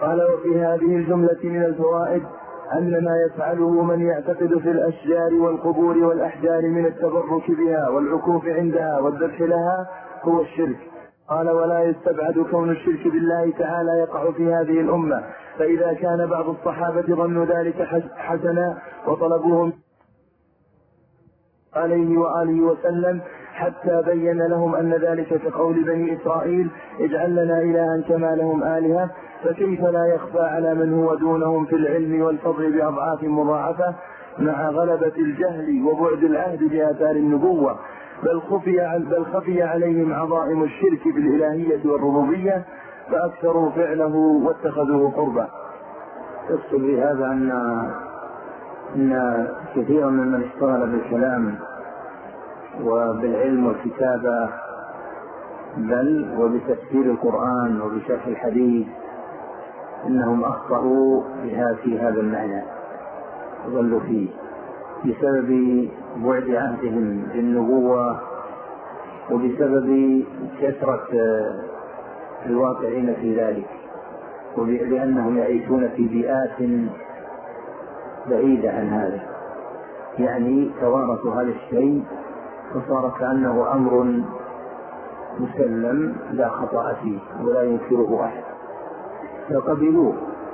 قال وفي هذه الجملة من الفوائد أن ما يفعله من يعتقد في الأشجار والقبور والأحجار من التبرك بها والعكوف عندها والذبح لها هو الشرك. قال ولا يستبعد كون الشرك بالله تعالى يقع في هذه الأمة، فإذا كان بعض الصحابة ظنوا ذلك حسنا وطلبوهم عليه وآله وسلم حتى بين لهم أن ذلك كقول بني إسرائيل اجعل لنا إلها كما لهم آلهة، فكيف لا يخفى على من هو دونهم في العلم والفضل بأضعاف مضاعفة مع غلبة الجهل وبعد العهد بآثار النبوة، بل خفي عليهم عظائم الشرك بالإلهية والربوبية فأكثروا فعله واتخذوه قربا. يقصد بهذا أن كثيرا ممن اشتغل بالكلام وبالعلم والكتابة بل وبتفسير القرآن وبشرح الحديث إنهم أخطأوا بها في هذا المعنى وظلوا فيه بسبب بعد عهدهم بالنبوة وبسبب كثرة الواقعين في ذلك، ولأنهم يعيشون في بيئات بعيدة عن هذا، يعني توارثوا هذا الشيء فصار كأنه أمر مسلم لا خطأ فيه ولا ينكره أحد فقبلوه.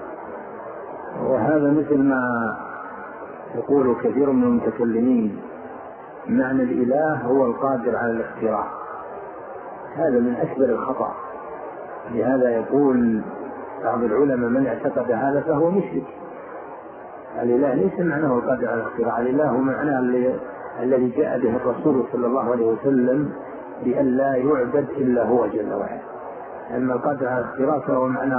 وهذا مثل ما يقول كثير من المتكلمين معنى الإله هو القادر على الاختراع، هذا من أكبر الخطأ. لهذا يقول بعض العلماء من اعتقد هذا فهو مشرك. الإله ليس معناه القادر على الاختراع، الإله هو معناه الذي جاء به الرسول صلى الله عليه وسلم بأن لا يعبد إلا هو جل وعلا. أما القادر على الاختراع فهو معنى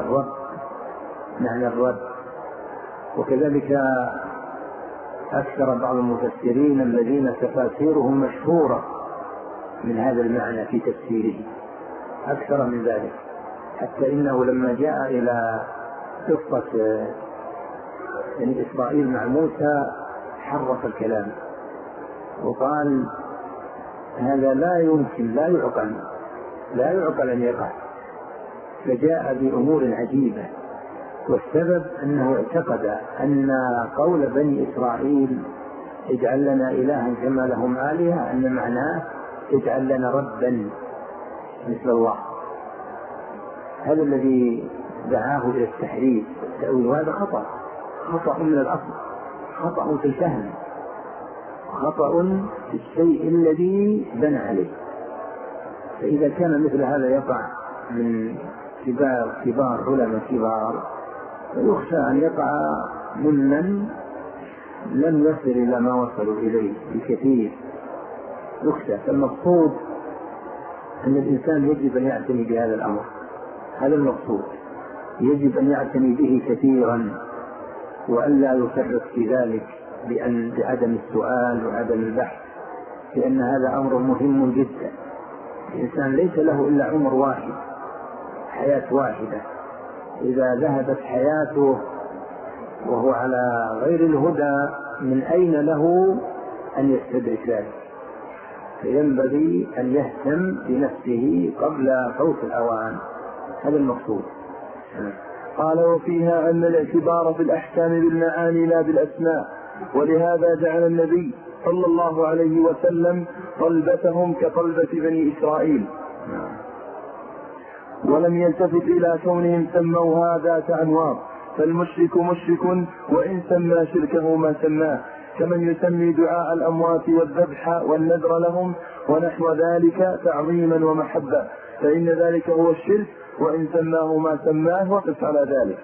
الرب. وكذلك أكثر بعض المفسرين الذين تفاسيرهم مشهورة من هذا المعنى في تفسيره أكثر من ذلك، حتى إنه لما جاء إلى قصة بني إسرائيل مع موسى حرف الكلام وقال هذا لا يمكن لا يعقل أن يقع، فجاء بأمور عجيبة. والسبب أنه اعتقد أن قول بني إسرائيل اجعل لنا إلها كما لهم آلهة أن معناه اجعل لنا ربا مثل الله. هذا الذي دعاه إلى التحريف والتأويل، وهذا خطأ من الأصل، خطأ في الفهم، خطأ في الشيء الذي بنى عليه. فإذا كان مثل هذا يقع من كبار علماء كبار ويخشى أن يقع ممن لم يصل إلى ما وصلوا إليه بكثير، يخشى. فالمقصود أن الإنسان يجب أن يعتني بهذا الأمر، هذا المقصود، يجب أن يعتني به كثيرا وألا يفرط في ذلك بعدم السؤال وعدم البحث، لأن هذا أمر مهم جدا. الإنسان ليس له إلا عمر واحد، حياة واحدة، إذا ذهبت حياته وهو على غير الهدى من أين له أن يستدرك ذلك؟ فينبغي أن يهتم بنفسه قبل فوت الأوان، هذا المقصود. قال وفيها أن الاعتبار في الأحكام بالمعاني لا بالأسماء، ولهذا جعل النبي صلى الله عليه وسلم طلبتهم كطلبة بني إسرائيل، ولم يلتفت إلى كونهم سموها ذات أنواط، فالمشرك مشرك وإن سمى شركه ما سماه، كمن يسمي دعاء الأموات والذبح والنذر لهم ونحو ذلك تعظيما ومحبة، فإن ذلك هو الشرك وإن سماه ما سماه، وقف على ذلك.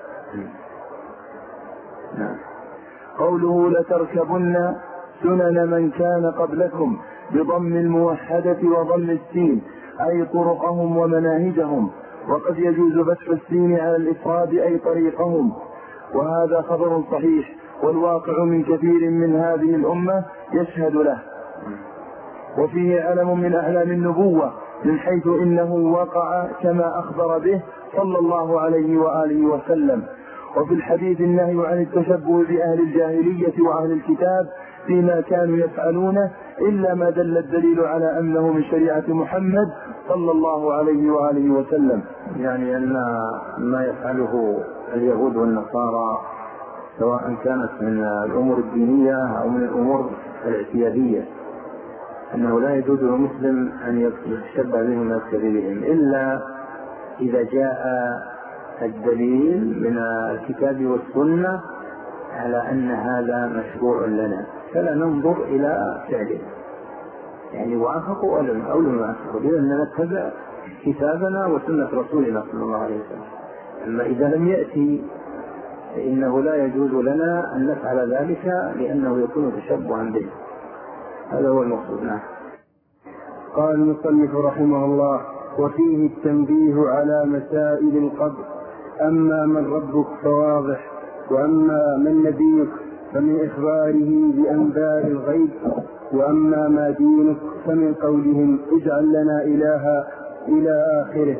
قوله لتركبن سنن من كان قبلكم بضم الموحدة وضم السين، أي طرقهم ومناهجهم، وقد يجوز فتح السين على الإفراد أي طريقهم، وهذا خبر صحيح، والواقع من كثير من هذه الأمة يشهد له. وفيه علم من أعلام النبوة من حيث إنه وقع كما أخبر به صلى الله عليه وآله وسلم. وفي الحديث النهي عن التشبه بأهل الجاهلية وأهل الكتاب فيما كانوا يفعلونه، إلا ما دل الدليل على أنه من شريعة محمد صلى الله عليه وآله وسلم. يعني أن ما يفعله اليهود والنصارى، سواء كانت من الأمور الدينية أو من الأمور الاعتيادية، أنه لا يجوز للمسلم أن يتشبه بهم ويقتدي بهم إلا إذا جاء الدليل من الكتاب والسنة على أن هذا مشروع لنا، فلا ننظر إلى فعله، يعني وافقوا أو لم يوافقوا، لأننا نتبع كتابنا وسنة رسولنا صلى الله عليه وسلم. أما إذا لم يأتي فإنه لا يجوز لنا أن نفعل ذلك لأنه يكون تشبها به. هذا هو المقصود. نعم. قال المصنف رحمه الله: وفيه التنبيه على مسائل القبر. أما من ربك فواضح، وأما من نبيك فمن إخباره بأنباء الغيب، وأما ما دينك فمن قولهم اجعل لنا إلها إلى آخره.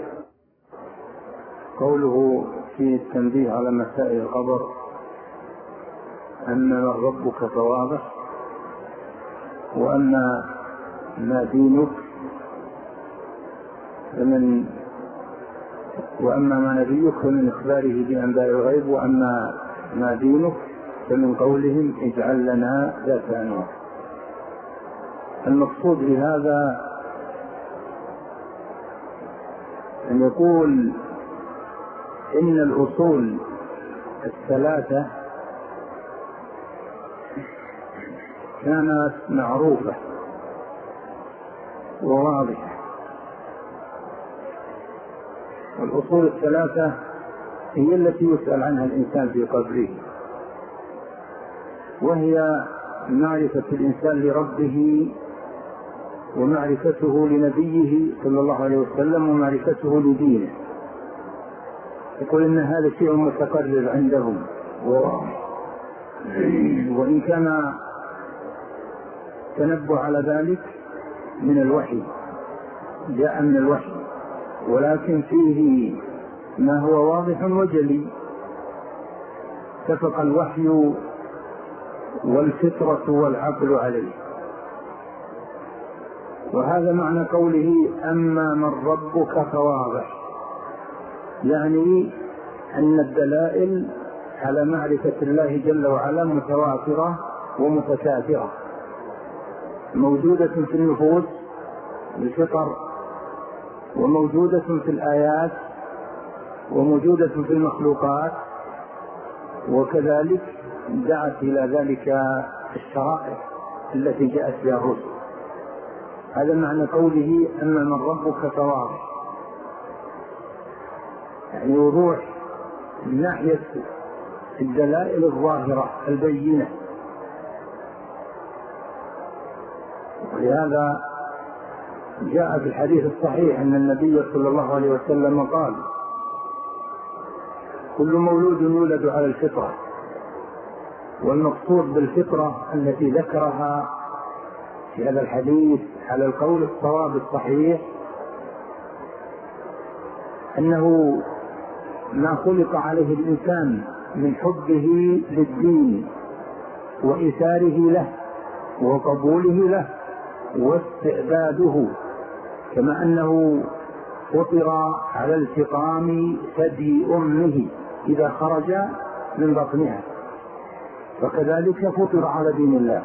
قوله في التنبيه على مسائل القبر: أما من ربك فواضح، وأما ما دينك وأما ما نبيك فمن إخباره بأنباء الغيب، وأما ما دينك فمن قولهم اجعل لنا ذات أنواع. المقصود بهذا أن يقول إن الأصول الثلاثة كانت معروفة وواضحة، والأصول الثلاثة هي التي يسأل عنها الإنسان في قبره، وهي معرفة الإنسان لربه، ومعرفته لنبيه صلى الله عليه وسلم، ومعرفته لدينه. يقول إن هذا شيء متقرر عندهم، وإن كان تنبه على ذلك من الوحي، جاء من الوحي، ولكن فيه ما هو واضح وجلي، اتفق الوحي والفطرة والعقل عليه. وهذا معنى قوله أما من ربك فواضح، يعني أن الدلائل على معرفة الله جل وعلا متواترة ومتكاثرة، موجودة في النفوس بالفطر، وموجودة في الآيات، وموجودة في المخلوقات، وكذلك دعت إلى ذلك الشرائع التي جاءت بها الرسل. هذا معنى قوله أما من ربك فواضح، يعني وضوح من ناحية الدلائل الظاهرة البينة. ولهذا جاء في الحديث الصحيح أن النبي صلى الله عليه وسلم قال: كل مولود يولد على الفطرة. والمقصود بالفطرة التي ذكرها في هذا الحديث على القول الصواب الصحيح أنه ما خلق عليه الإنسان من حبه للدين وإيثاره له وقبوله له واستعداده، كما أنه فطر على التقام ثدي أمه إذا خرج من بطنها، فكذلك فطر على دين الله.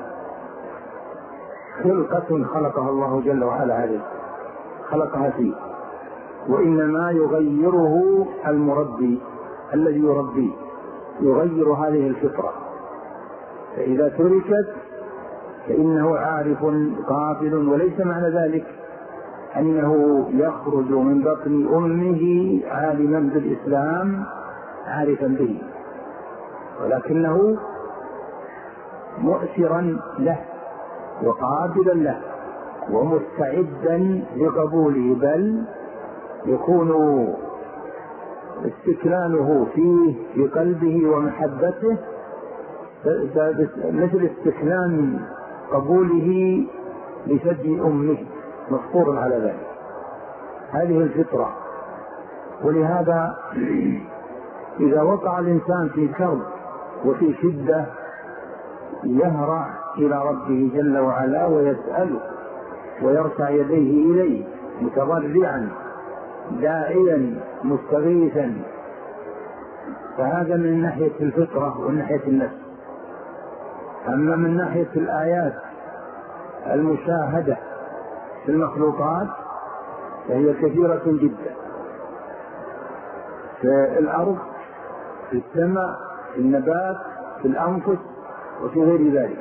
خلقة خلقها الله جل وعلا عليه، خلقها فيه، وإنما يغيره المربي الذي يربيه، يغير هذه الفطرة، فإذا تركت فإنه عارف قابل. وليس معنى ذلك أنه يخرج من بطن أمه عالما بالإسلام عارفا به، ولكنه مؤثرا له وقابلا له ومستعدا لقبوله، بل يكون استكنانه فيه في قلبه ومحبته مثل استكنان قبوله لثدي أمه، مفطور على ذلك. هذه الفطرة. ولهذا إذا وقع الإنسان في كرب وفي شدة يهرع إلى ربه جل وعلا ويسأله ويرفع يديه إليه متضرعا داعيا مستغيثا، فهذا من ناحية الفطرة ومن ناحية النفس. أما من ناحية الآيات المشاهدة في المخلوقات فهي كثيرة جدا، في الأرض، في السماء، في النبات، في الأنفس، وفي غير ذلك.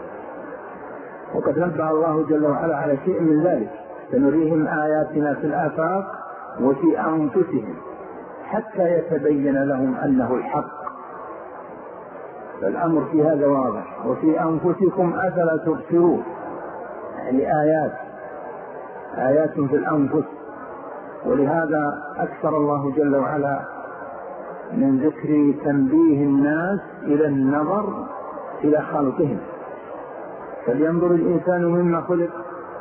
وقد نبه الله جل وعلا على شيء من ذلك: سنريهم آياتنا في الآفاق وفي أنفسهم حتى يتبين لهم أنه الحق. فالأمر في هذا واضح. وفي أنفسكم أفلا تبصرون، يعني آيات في الأنفس. ولهذا أكثر الله جل وعلا من ذكر تنبيه الناس إلى النظر إلى خلقهم. فلينظر الإنسان مما خلق.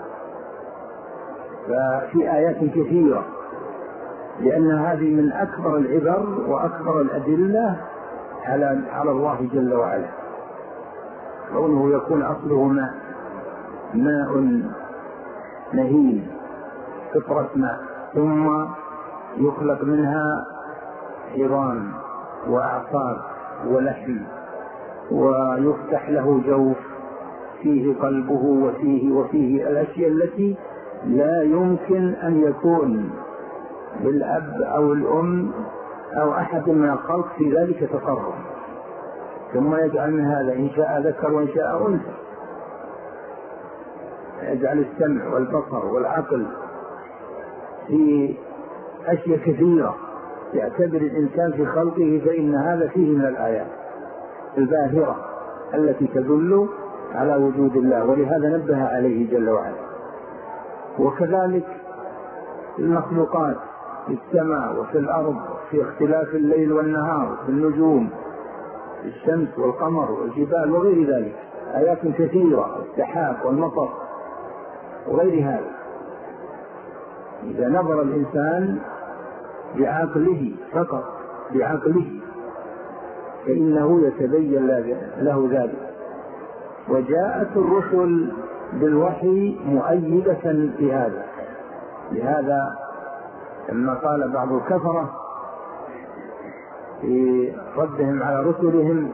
ففي آيات كثيرة، لأن هذه من أكبر العبر وأكبر الأدلة على الله جل وعلا. كونه يكون أصله ماء نهيل، قطرة ماء، ثم يخلق منها عظام وأعصاب ولحم، ويفتح له جوف فيه قلبه وفيه الأشياء التي لا يمكن أن يكون للأب أو الأم أو أحد من الخلق في ذلك تصرف. ثم يجعل من هذا إن شاء ذكر وإن شاء أنثى، يجعل السمع والبصر والعقل في أشياء كثيرة يعتبر الإنسان في خلقه، فإن هذا فيه من الآيات الباهرة التي تدل على وجود الله، ولهذا نبه عليه جل وعلا. وكذلك المخلوقات في السماء وفي الأرض، في اختلاف الليل والنهار، في النجوم، في الشمس والقمر والجبال وغير ذلك، آيات كثيرة، السحاب والمطر وغير هذا. إذا نظر الإنسان بعقله فقط، بعقله، فإنه يتبين له ذلك. وجاءت الرسل بالوحي مؤيدة لهذا. لهذا لما قال بعض الكفرة في ردهم على رسلهم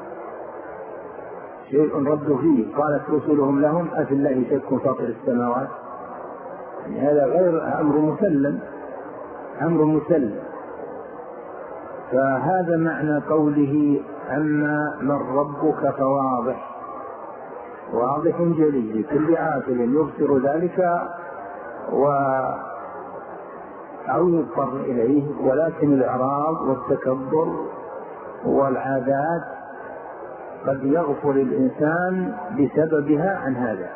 شيء ردوا فيه، قالت رسلهم لهم أفي الله شك فاطر السماوات. يعني هذا غير أمر مسلم. فهذا معنى قوله أما من ربك فواضح، واضح جلي لكل عاقل يبصر ذلك أو يضطر إليه. ولكن الإعراض والتكبر والعادات قد يغفل الإنسان بسببها عن هذا.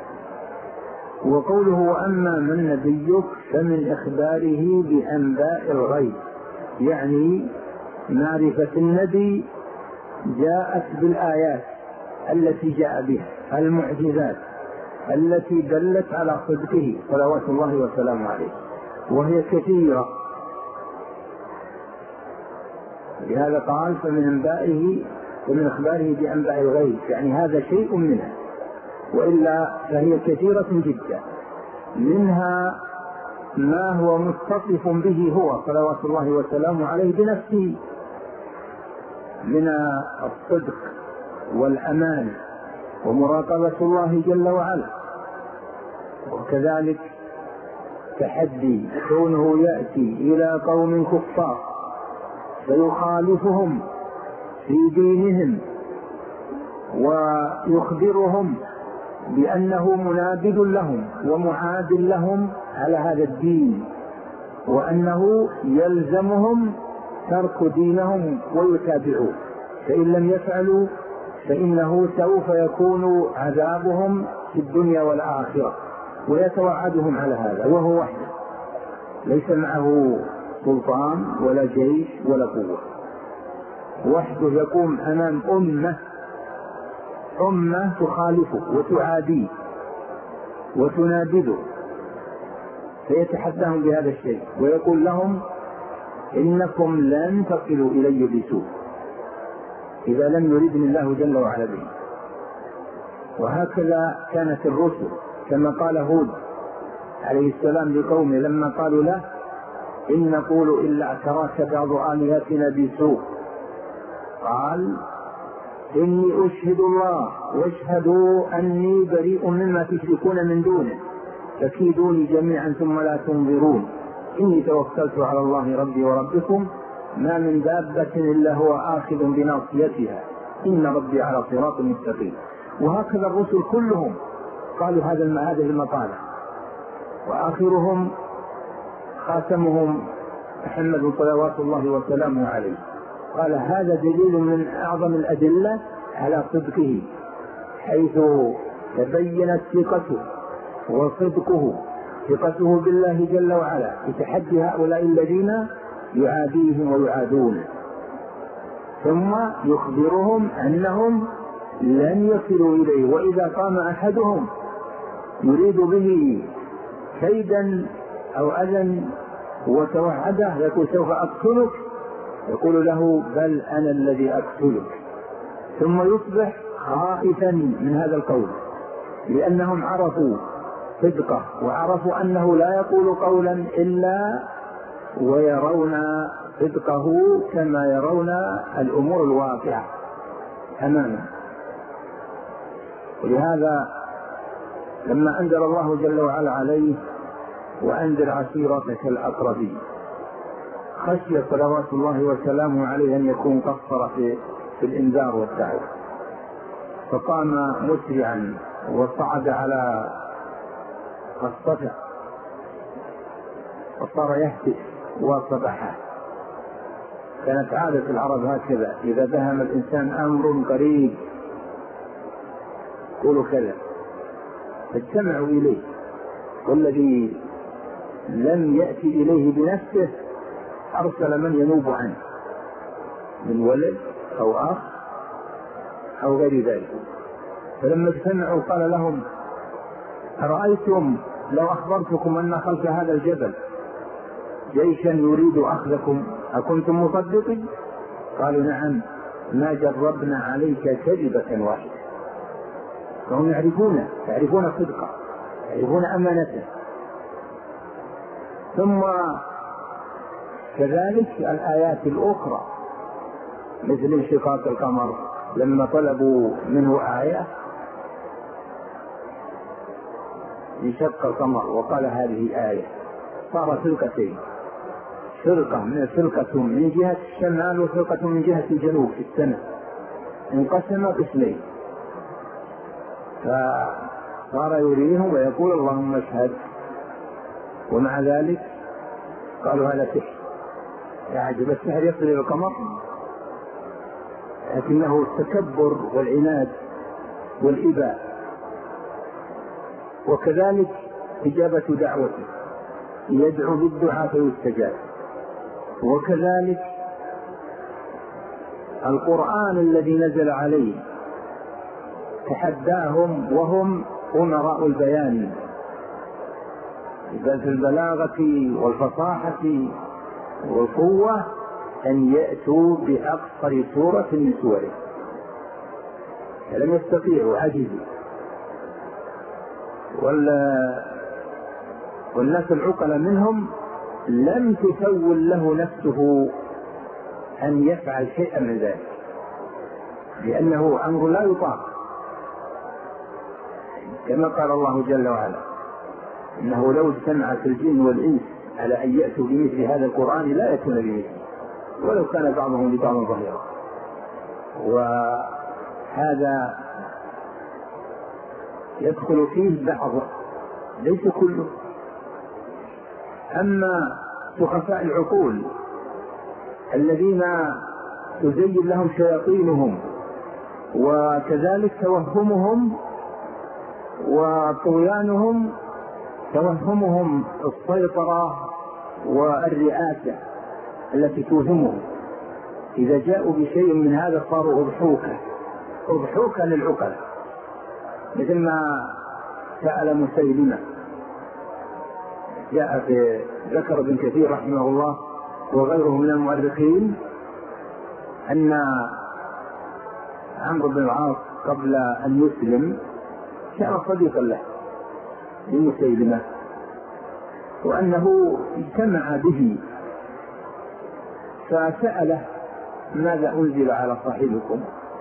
وقوله وأما من نبيك فمن إخباره بأنباء الغيب، يعني معرفة النبي جاءت بالآيات التي جاء بها، المعجزات التي دلت على صدقه صلوات الله وسلامه عليه، وهي كثيرة. لهذا قال فمن إخباره بأنباء الغيب، يعني هذا شيء منها، وإلا فهي كثيرة جدا. منها ما هو متصف به هو صلوات الله وسلامه عليه بنفسه من الصدق والأمان ومراقبة الله جل وعلا. وكذلك تحدي كونه يأتي إلى قوم كفار فيخالفهم في دينهم ويخبرهم بأنه منابذ لهم ومعاد لهم على هذا الدين، وأنه يلزمهم ترك دينهم ويتابعوه، فإن لم يفعلوا فإنه سوف يكون عذابهم في الدنيا والآخرة، ويتوعدهم على هذا وهو وحده ليس معه سلطان ولا جيش ولا قوة، وحده يقوم أمام أمة تخالفه وتعاديه وتنابذه، فيتحداهم بهذا الشيء ويقول لهم إنكم لن تصلوا إلي بسوء إذا لم يردني الله جل وعلا به. وهكذا كانت الرسل، كما قال هود عليه السلام لقومه لما قالوا له إن نقول إلا اعتراك بعض آلهتنا بسوء. قال إني أشهد الله واشهدوا أني بريء مما تشركون من دونه فكيدوني جميعا ثم لا تنظرون إني توكلت على الله ربي وربكم ما من دابة إلا هو آخذ بناصيتها إن ربي على صراط مستقيم. وهكذا الرسل كلهم قالوا هذه المقالة، وآخرهم خاتمهم محمد صلوات الله وسلامه عليه قال هذا دليل من أعظم الأدلة على صدقه، حيث تبينت ثقته وصدقه، ثقته بالله جل وعلا بتحدي هؤلاء الذين يعاديهم ويعادون، ثم يخبرهم أنهم لن يصلوا إليه، وإذا قام أحدهم يريد به كيدا أو أذى وتوعده يقول سوف أقتلك، يقول له بل أنا الذي أقتلك، ثم يصبح خائفا من هذا القول لأنهم عرفوا صدقه وعرفوا أنه لا يقول قولا إلا ويرون صدقه كما يرون الأمور الواقعة أمامه. ولهذا لما أنزل الله جل وعلا عليه وأنذر عشيرتك الأقربين خشي صلوات الله وسلامه عليه أن يكون قصر في الإنذار والدعوة، فقام مسرعا وصعد على الصفا وصار يهتف وصبحه. كانت عادة العرب هكذا، إذا دهم الإنسان أمر قريب يقولوا كذا، فاجتمعوا إليه، والذي لم يأتي إليه بنفسه أرسل من ينوب عنه من ولد أو أخ أو غير ذلك. فلما اجتمعوا قال لهم أرأيتم لو أخبرتكم أن خلف هذا الجبل جيشا يريد أخذكم أكنتم مصدقين؟ قالوا نعم ما جربنا عليك كذبة واحدة. فهم يعرفون صدقه، يعرفون أمانته. ثم كذلك الآيات الأخرى مثل انشقاق القمر، لما طلبوا منه آية انشق القمر وقال هذه آية، صار فرقتين، فرقة من جهة الشمال وفرقة من جهة الجنوب في السنة، انقسم قسمين، فصار يريهم ويقول اللهم اشهد، ومع ذلك قالوا هذا سحر. يعجب السحر يصل إلى القمر، لكنه التكبر والعناد والإباء. وكذلك إجابة دعوته، يدعو بالدعاء فيستجاب. وكذلك القرآن الذي نزل عليه تحداهم وهم أمراء البيان بل في البلاغة والفصاحة والقوة أن يأتوا بأقصر سورة من سوره، فلم يستطيعوا، عجزوا. والناس العقل منهم لم تسول له نفسه أن يفعل شيئا من ذلك، لأنه أمر لا يطاق، كما قال الله جل وعلا إنه لو اجتمعت الجن والإنس على أن يأتوا بمثل هذا القرآن لا يأتون بمثله ولو كان بعضهم لبعض ظهيرا. وهذا يدخل فيه بعض ليس كله. أما سخفاء العقول الذين تزين لهم شياطينهم وكذلك توهمهم وطغيانهم، توهمهم السيطرة والرئاسة التي توهمهم، إذا جاءوا بشيء من هذا صاروا أضحوكا للعقل، مثل ما سأل مسيلمة. جاء ذكر ابن كثير رحمه الله وغيره من المؤرخين أن عمرو بن العاص قبل أن يسلم كان صديقا له لمسيلمة، وأنه اجتمع به فسأله ماذا أنزل على صاحبكم؟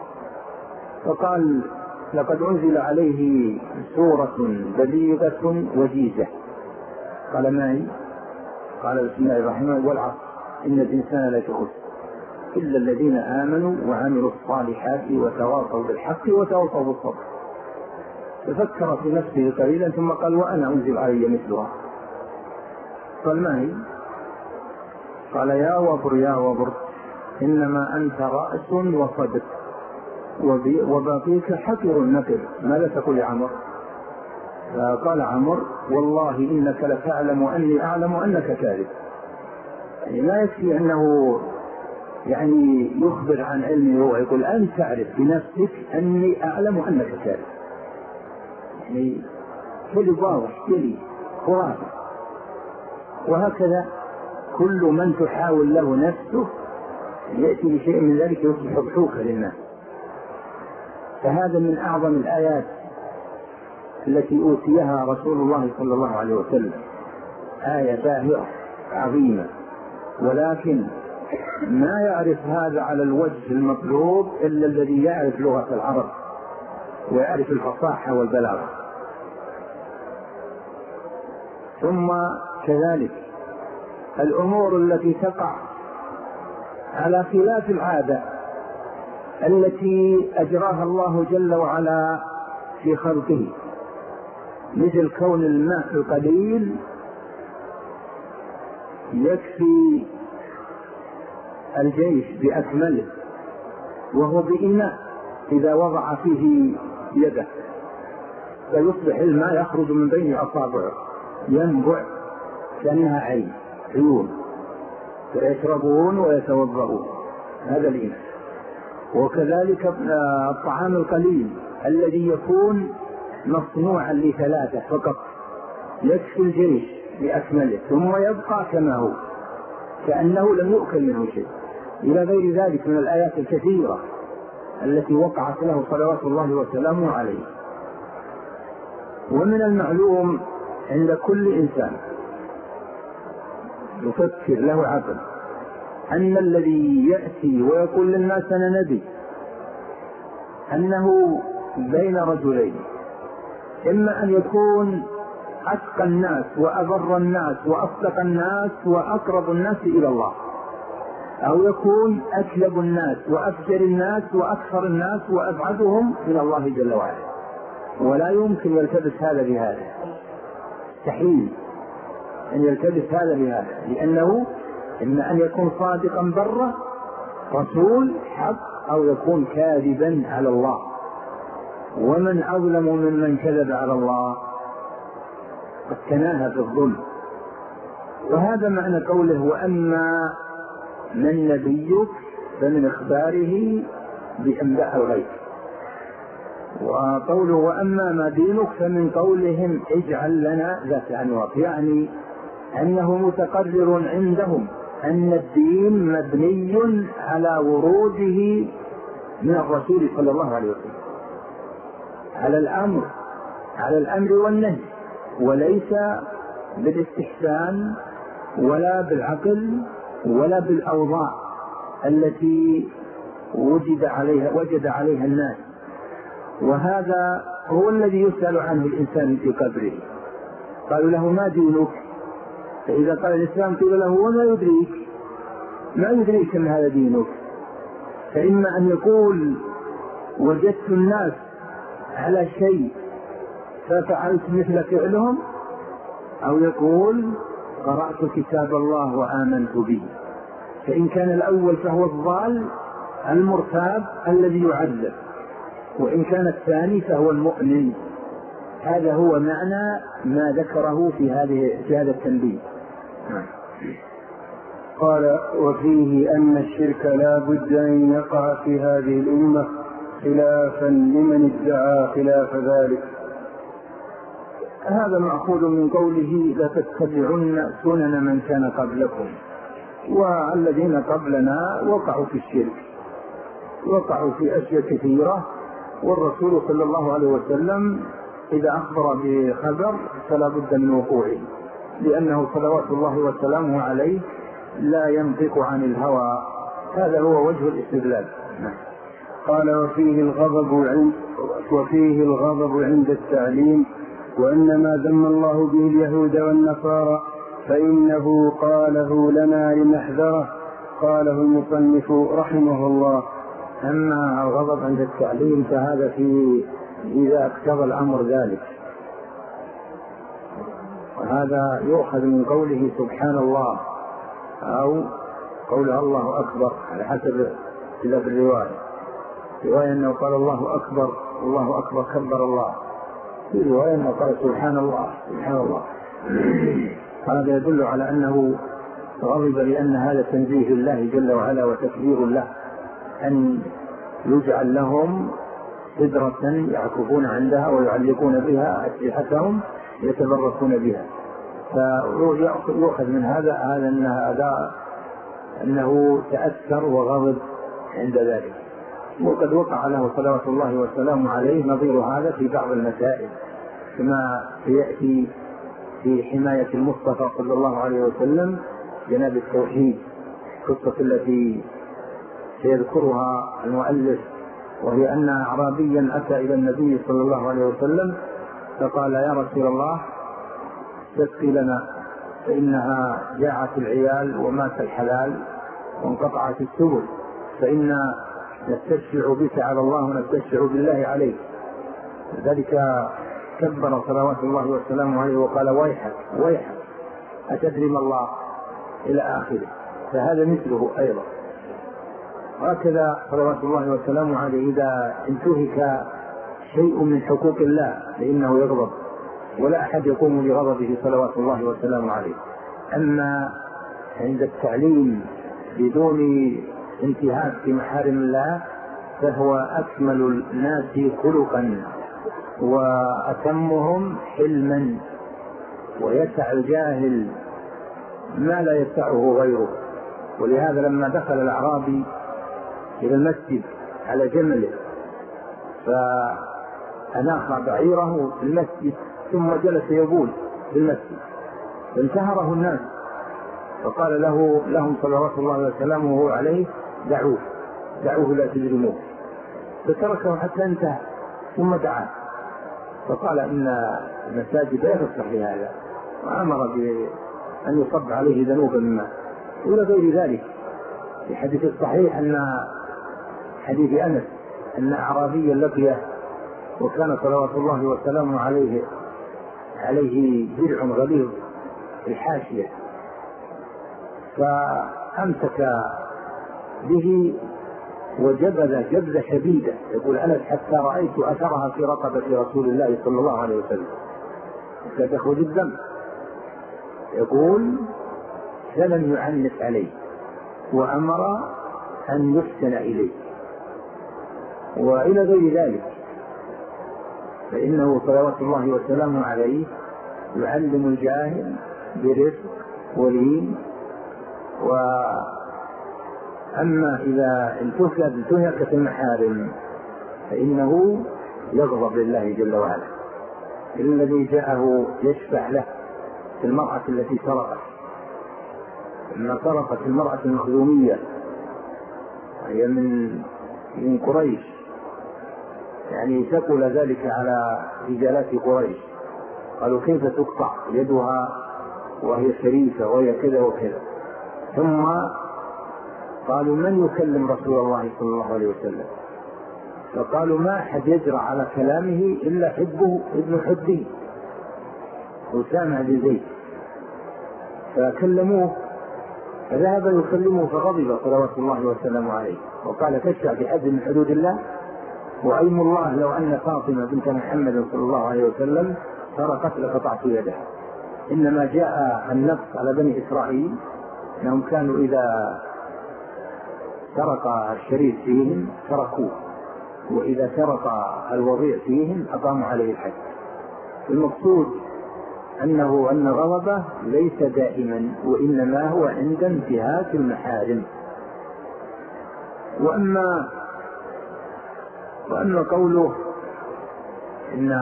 فقال لقد أنزل عليه سورة بليغة وجيزة. قال ما هي؟ قال بسم الله الرحمن الرحيم والعصر إن الإنسان لفي خسر إلا الذين آمنوا وعملوا الصالحات وتواصوا بالحق وتواصوا بالصبر. ففكر في نفسه قليلا ثم قال وأنا أنزل علي مثلها. قال ما هي؟ قال يا وبر يا وبر إنما أنت رأس وصدر وباقيك حقر نقر. ماذا تقول يا عمر؟ فقال عمر والله إنك لتعلم وأني أعلم أنك كاذب. يعني لا يكفي أنه يعني يخبر عن علمه ويقول أنت تعرف بنفسك أني أعلم أنك كاذب. يعني كذب واضح كذب خرافي. وهكذا كل من تحاول له نفسه يأتي بشيء من ذلك يصبح ضحوكا للناس. فهذا من أعظم الآيات التي أوتيها رسول الله صلى الله عليه وسلم، آية باهرة عظيمة، ولكن ما يعرف هذا على الوجه المطلوب إلا الذي يعرف لغة العرب ويعرف الفصاحة والبلاغة. ثم كذلك الأمور التي تقع على خلاف العادة التي أجراها الله جل وعلا في خلقه، مثل كون الماء القليل يكفي الجيش بأكمله وهو بإناء إذا وضع فيه يده فيصبح الماء يخرج من بين أصابعه ينبع كأنها عيون فيشربون ويتوضؤون. هذا الإناء. وكذلك الطعام القليل الذي يكون مصنوعا لثلاثة فقط يكفي الجيش بأكمله ثم يبقى كما هو كأنه لم يؤكل منه شيء، إلى غير ذلك من الآيات الكثيرة التي وقعت له صلوات الله وسلامه عليه. ومن المعلوم عند كل إنسان يفكر له عقل أن الذي يأتي ويقول للناس أنا نبي أنه بين رجلين، إما أن يكون أتقى الناس وأبر الناس وأصدق الناس وأقرب الناس إلى الله، أو يكون أكذب الناس وأفجر الناس وأكثر الناس وأبعدهم من الله جل وعلا. ولا يمكن يلتبس هذا بهذا، مستحيل أن يلتبس هذا بهذا، لأنه إما أن يكون صادقا برا رسول حق أو يكون كاذبا على الله. ومن أظلم ممن كذب على الله قد تناهى في الظلم. وهذا معنى قوله وأما من نبيك فمن إخباره بأنباء الغيب. وقوله وأما ما دينك فمن قولهم اجعل لنا ذات أنواط، يعني أنه متقرر عندهم أن الدين مبني على وروده من الرسول صلى الله عليه وسلم على الأمر والنهي، وليس بالاستحسان ولا بالعقل ولا بالأوضاع التي وجد عليها الناس. وهذا هو الذي يسأل عنه الإنسان في قبره. قالوا له ما دينك؟ فإذا قال الإسلام قيل له وما يدريك؟ ما يدريك أن هذا دينك؟ فإما أن يقول وجدت الناس على شيء ففعلت مثل فعلهم، أو يقول قرأت كتاب الله وآمنت به. فإن كان الأول فهو الضال المرتاب الذي يعذب، وإن كان الثاني فهو المؤمن. هذا هو معنى ما ذكره في هذا التنبيه. قال وفيه أن الشرك لا بد أن يقع في هذه الأمة خلافا لمن ادعى خلاف ذلك. هذا مأخوذ من قوله لتتبعن سنن من كان قبلكم. والذين قبلنا وقعوا في الشرك، وقعوا في أشياء كثيرة، والرسول صلى الله عليه وسلم إذا أخبر بخبر فلا بد من وقوعه، لأنه صلوات الله وسلامه عليه لا ينطق عن الهوى. هذا هو وجه الاستدلال. قال وفيه الغضب عند التعليم، وإنما ذم الله به اليهود والنصارى فإنه قاله لنا لنحذره. قاله المصنف رحمه الله. أما الغضب عند التعليم فهذا إذا اقتضى الأمر ذلك، وهذا يؤخذ من قوله سبحان الله أو قول الله أكبر على حسب اختلاف الرواية. رواية أنه قال الله أكبر الله أكبر كبر الله، في رواية أنه قال سبحان الله سبحان الله. هذا يدل على أنه غضب لأن هذا تنزيه الله جل وعلا وتكبير له، أن يجعل لهم سدرة يعكفون عندها ويعلقون بها أسلحتهم يتبركون بها. فيؤخذ من هذا أنه تأثر وغضب عند ذلك. وقد وقع له صلوات الله وسلامه عليه نظير هذا في بعض المسائل، كما سيأتي في حماية المصطفى صلى الله عليه وسلم جناب التوحيد، قصة التي سيذكرها المؤلف، وهي أن أعرابيا أتى إلى النبي صلى الله عليه وسلم فقال يا رسول الله تسقي لنا، فإنها جاعت العيال ومات الحلال وانقطعت السبل، فإنا نستشفع بك على الله ونستشفع بالله عليك. ذلك كبر صلوات الله وسلامه عليه وقال ويحك ويحك أتدري ما الله إلى آخره. فهذا مثله أيضا. وهكذا صلوات الله وسلامه عليه إذا انتهك شيء من حقوق الله فإنه يغضب، ولا أحد يقوم لغضبه صلوات الله وسلامه عليه. أما عند التعليم بدون انتهاك في محارم الله فهو أكمل الناس خلقا وأتمهم حلما، ويسع الجاهل ما لا يسعه غيره. ولهذا لما دخل الأعرابي إلى المسجد على جمله فأناخ بعيره في المسجد ثم جلس يبول في المسجد، فانتهره الناس، فقال لهم صلوات الله وسلامه عليه دعوه لا تجرموه، فتركه حتى انتهى ثم دعاه فقال إن المساجد لا تصلح لهذا، وأمر بأن يصب عليه ذنوبا مما إلى غير ذلك. في حديث الصحيح أن حديث أنس أن أعرابيا لقيه وكان صلوات الله وسلامه عليه درع غليظ الحاشية، فأمسك به وجبذ جبذة شديدة، يقول أنس حتى رأيت أثرها في رقبة رسول الله صلى الله عليه وسلم كاد يخرج الدم. يقول فلم يعنف عليه وأمر أن يحسن إليه وإلى غير ذلك. فإنه صلوات الله وسلامه عليه يعلم الجاهل برفق ولين. وأما إذا انتهكت المحارم فإنه يغضب لله جل وعلا. الذي جاءه يشفع له في المرأة التي سرقت، لما سرقت المرأة المخزومية هي من قريش، يعني ثقل ذلك على رجالات قريش، قالوا كيف تقطع يدها وهي شريفة وهي كذا وكذا. ثم قالوا من يكلم رسول الله صلى الله عليه وسلم؟ فقالوا ما أحد يجرى على كلامه إلا حبه ابن حبه أسامة بن زيد. فكلموه فذهب يكلمه فغضب صلوات الله وسلامه عليه وقال تشفع بحد من حدود الله، وأيم الله لو أن فاطمة بنت محمد صلى الله عليه وسلم سرقت لقطعت يدها. إنما جاء النص على بني إسرائيل أنهم كانوا إذا سرق الشريف فيهم تركوه، وإذا سرق الوضيع فيهم أقاموا عليه الحد. المقصود أن غضبه ليس دائما، وإنما هو عند انتهاك المحارم. وأما قوله إن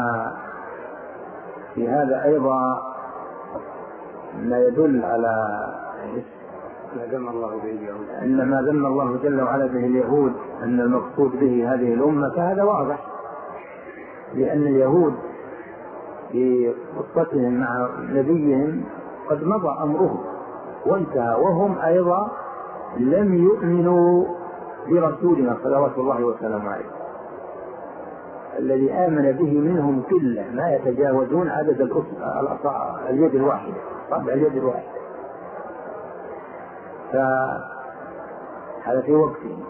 في هذا أيضا ما يدل على إن ما ذم الله جل وعلا به اليهود أن المقصود به هذه الأمة فهذا واضح، لأن اليهود في قصتهم مع نبيهم قد مضى أمرهم وانتهى، وهم أيضا لم يؤمنوا برسولنا صلوات الله وسلامه عليه. الذي آمن به منهم قلة ما يتجاوزون عدد اليد الواحدة، طبع اليد الواحدة. فهذا في وقته،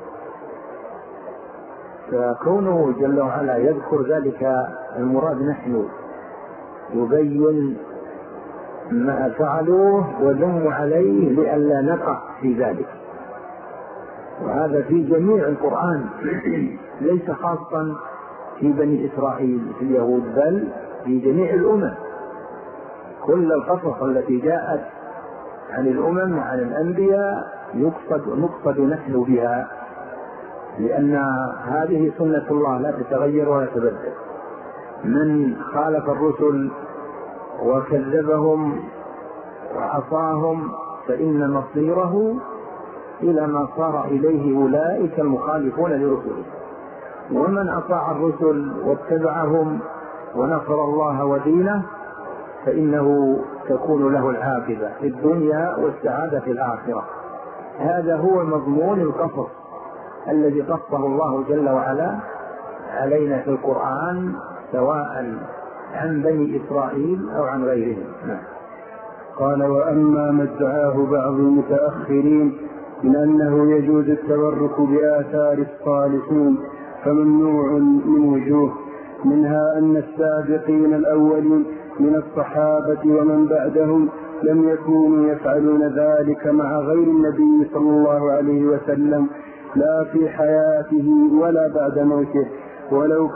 فكونه جل وعلا يذكر ذلك المراد نحن يبين ما فعلوه وذموا عليه لئلا نقع في ذلك. وهذا في جميع القرآن ليس خاصا في بني إسرائيل في اليهود، بل في جميع الأمم. كل القصص التي جاءت عن الأمم وعن الأنبياء نقصد نحن بها، لأن هذه سنة الله لا تتغير ولا تبدل. من خالف الرسل وكذبهم وعصاهم فإن مصيره إلى ما صار إليه أولئك المخالفون لرسله، ومن أطاع الرسل واتبعهم ونصر الله ودينه فإنه تكون له العاقبة في الدنيا والسعادة في الآخرة. هذا هو مضمون القصص الذي قصه الله جل وعلا علينا في القرآن، سواء عن بني إسرائيل أو عن غيرهم. قال: وأما ما ادعاه بعض المتأخرين من أنه يجوز التبرك بآثار الصالحين فممنوع من وجوه، منها أن السابقين الأولين من الصحابة ومن بعدهم لم يكونوا يفعلون ذلك مع غير النبي صلى الله عليه وسلم لا في حياته ولا بعد موته، ولو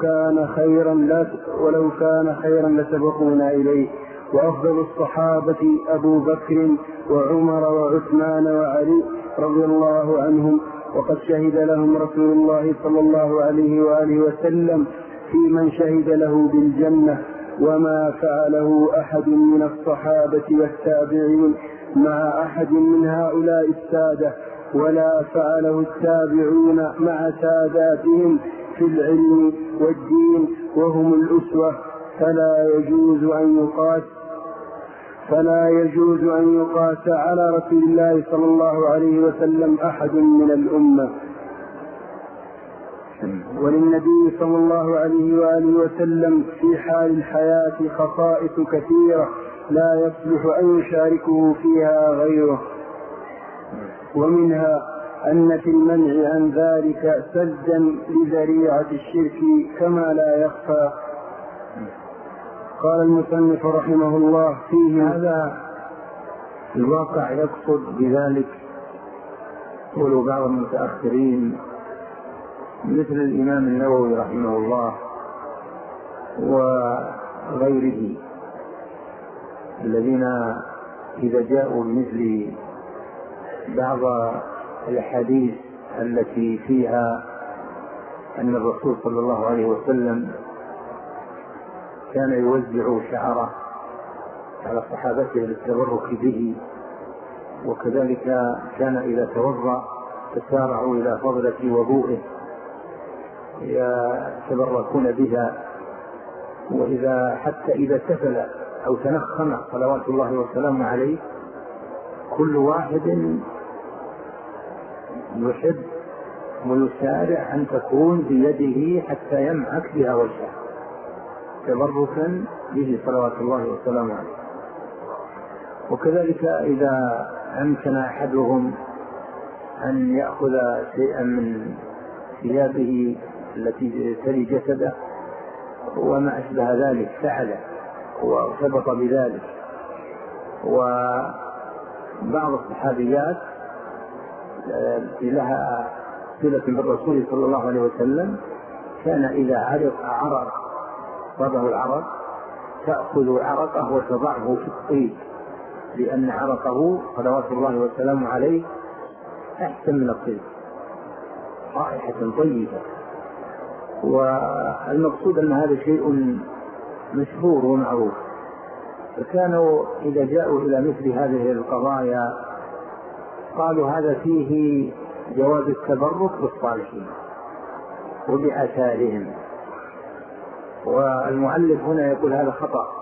كان خيرا لسبقونا إليه. وأفضل الصحابة أبو بكر وعمر وعثمان وعلي رضي الله عنهم، وقد شهد لهم رسول الله صلى الله عليه وآله وسلم في من شهد له بالجنة، وما فعله أحد من الصحابة والتابعين مع أحد من هؤلاء السادة، ولا فعله التابعون مع ساداتهم في العلم والدين وهم الأسوة، فلا يجوز أن يقاس على رسول الله صلى الله عليه وسلم أحد من الأمة. وللنبي صلى الله عليه وآله وسلم في حال الحياة خصائص كثيرة لا يصلح أن يشاركه فيها غيره، ومنها أن في المنع عن ذلك سدا لذريعة الشرك كما لا يخفى. قال المصنف رحمه الله: فيه هذا الواقع يقصد بذلك قول بعض المتأخرين مثل الإمام النووي رحمه الله وغيره، الذين إذا جاءوا بمثل بعض الحديث التي فيها أن الرسول صلى الله عليه وسلم كان يوزع شعره على صحابته للتبرك به، وكذلك كان إذا توضأ تسارعوا إلى فضلة وضوئه يتبركون بها، حتى إذا تفل أو تنخم صلوات الله وسلامه عليه كل واحد يحب ويسارع أن تكون بيده حتى يمعك بها وجهه تبركا به صلوات الله وسلامه عليه. وكذلك إذا أمكن أحدهم أن يأخذ شيئا من ثيابه التي تلي جسده وما أشبه ذلك فعله وثبت بذلك. وبعض الصحابيات لها صلة بالرسول صلى الله عليه وسلم كان إذا عرق صابه العرق تأخذ عرقه وتضعه في الطيب، لأن عرقه صلوات الله وسلامه عليه أحسن من الطيب، رائحة طيبة. والمقصود أن هذا شيء مشهور قالوا هذا فيه جواز التبرك بالصالحين وبآثارهم. والمؤلف هنا يقول هذا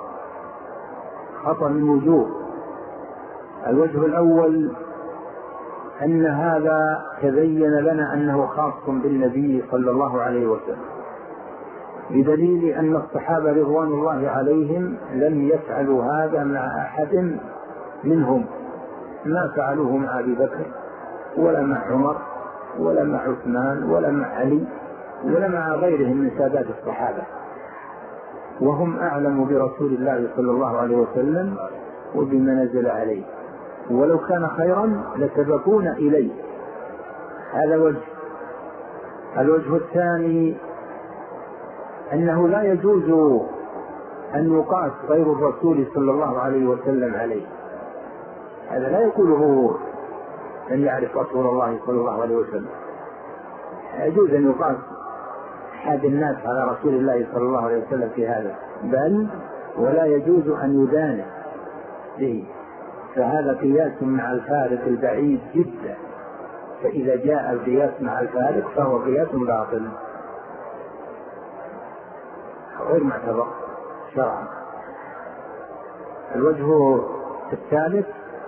خطأ من وجوه. الوجه الأول أن هذا تبين لنا أنه خاص بالنبي صلى الله عليه وسلم، بدليل أن الصحابة رضوان الله عليهم لم يفعلوا هذا مع أحد منهم، ما فعلوه مع أبي بكر ولا مع عمر ولا مع عثمان ولا مع علي ولا مع غيرهم من سادات الصحابة، وهم أعلم برسول الله صلى الله عليه وسلم وبما نزل عليه، ولو كان خيرا لسبقون إليه. هذا وجه. الوجه الثاني أنه لا يجوز أن يقاس غير الرسول صلى الله عليه وسلم عليه. هذا لا يقوله من يعرف رسول الله صلى الله عليه وسلم. يجوز أن يقاس أحد الناس على رسول الله صلى الله عليه وسلم في هذا، بل ولا يجوز أن يدان به، فهذا قياس مع الفارق البعيد جدا، فإذا جاء القياس مع الفارق فهو قياس باطل غير معتبر شرعا. الوجه الثالث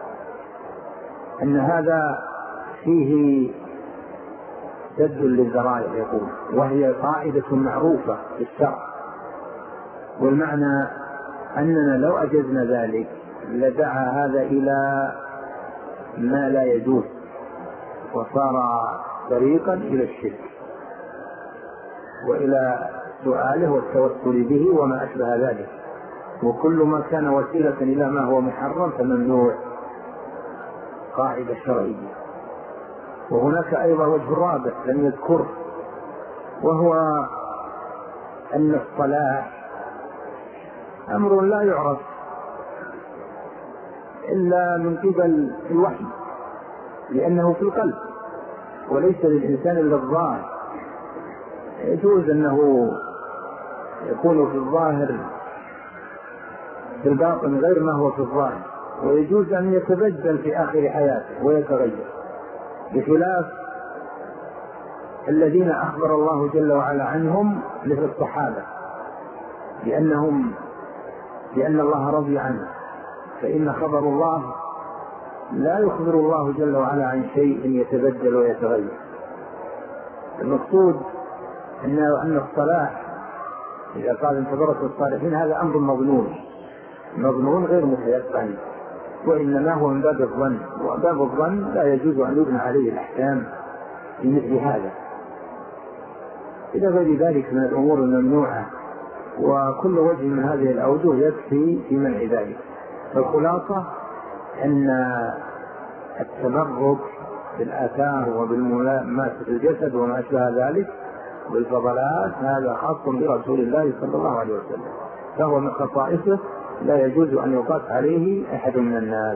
أن هذا فيه سد للذرائع يقول، وهي قاعدة معروفة في الشرع، والمعنى أننا لو أجزنا ذلك لدعا هذا إلى ما لا يجوز وصار طريقا إلى الشرك وإلى سؤاله والتوسل به وما أشبه ذلك، وكل ما كان وسيلة إلى ما هو محرم فممنوع، قاعدة شرعية. وهناك أيضا وجه رابع لم يذكره، وهو أن الصلاة أمر لا يعرف إلا من قبل الوحي، لأنه في القلب وليس للإنسان إلا الظاهر. يجوز أنه يكون في الظاهر في الباطن غير ما هو في الظاهر، ويجوز أن يتبدل في آخر حياته ويتغير، بخلاف الذين أخبر الله جل وعلا عنهم مثل الصحابة لأن الله رضي عنه، فإن خبر الله لا يخبر الله جل وعلا عن شيء يتبدل ويتغير. المقصود أن الصلاة إذا قال انتظرت الصالحين هذا أمر مظنون غير متيقن، وإنما هو من باب الظن، وباب الظن لا يجوز أن يبنى عليه الأحكام في مثل هذا إلى غير ذلك من الأمور الممنوعة، وكل وجه من هذه الأوجه يكفي في منع ذلك. فالخلاصة أن التبرك بالآثار وبالملامسة الجسد وما أشبه ذلك بالفضلات هذا خاص برسول الله صلى الله عليه وسلم، فهو من خصائصه لا يجوز أن يقاس عليه أحد من الناس.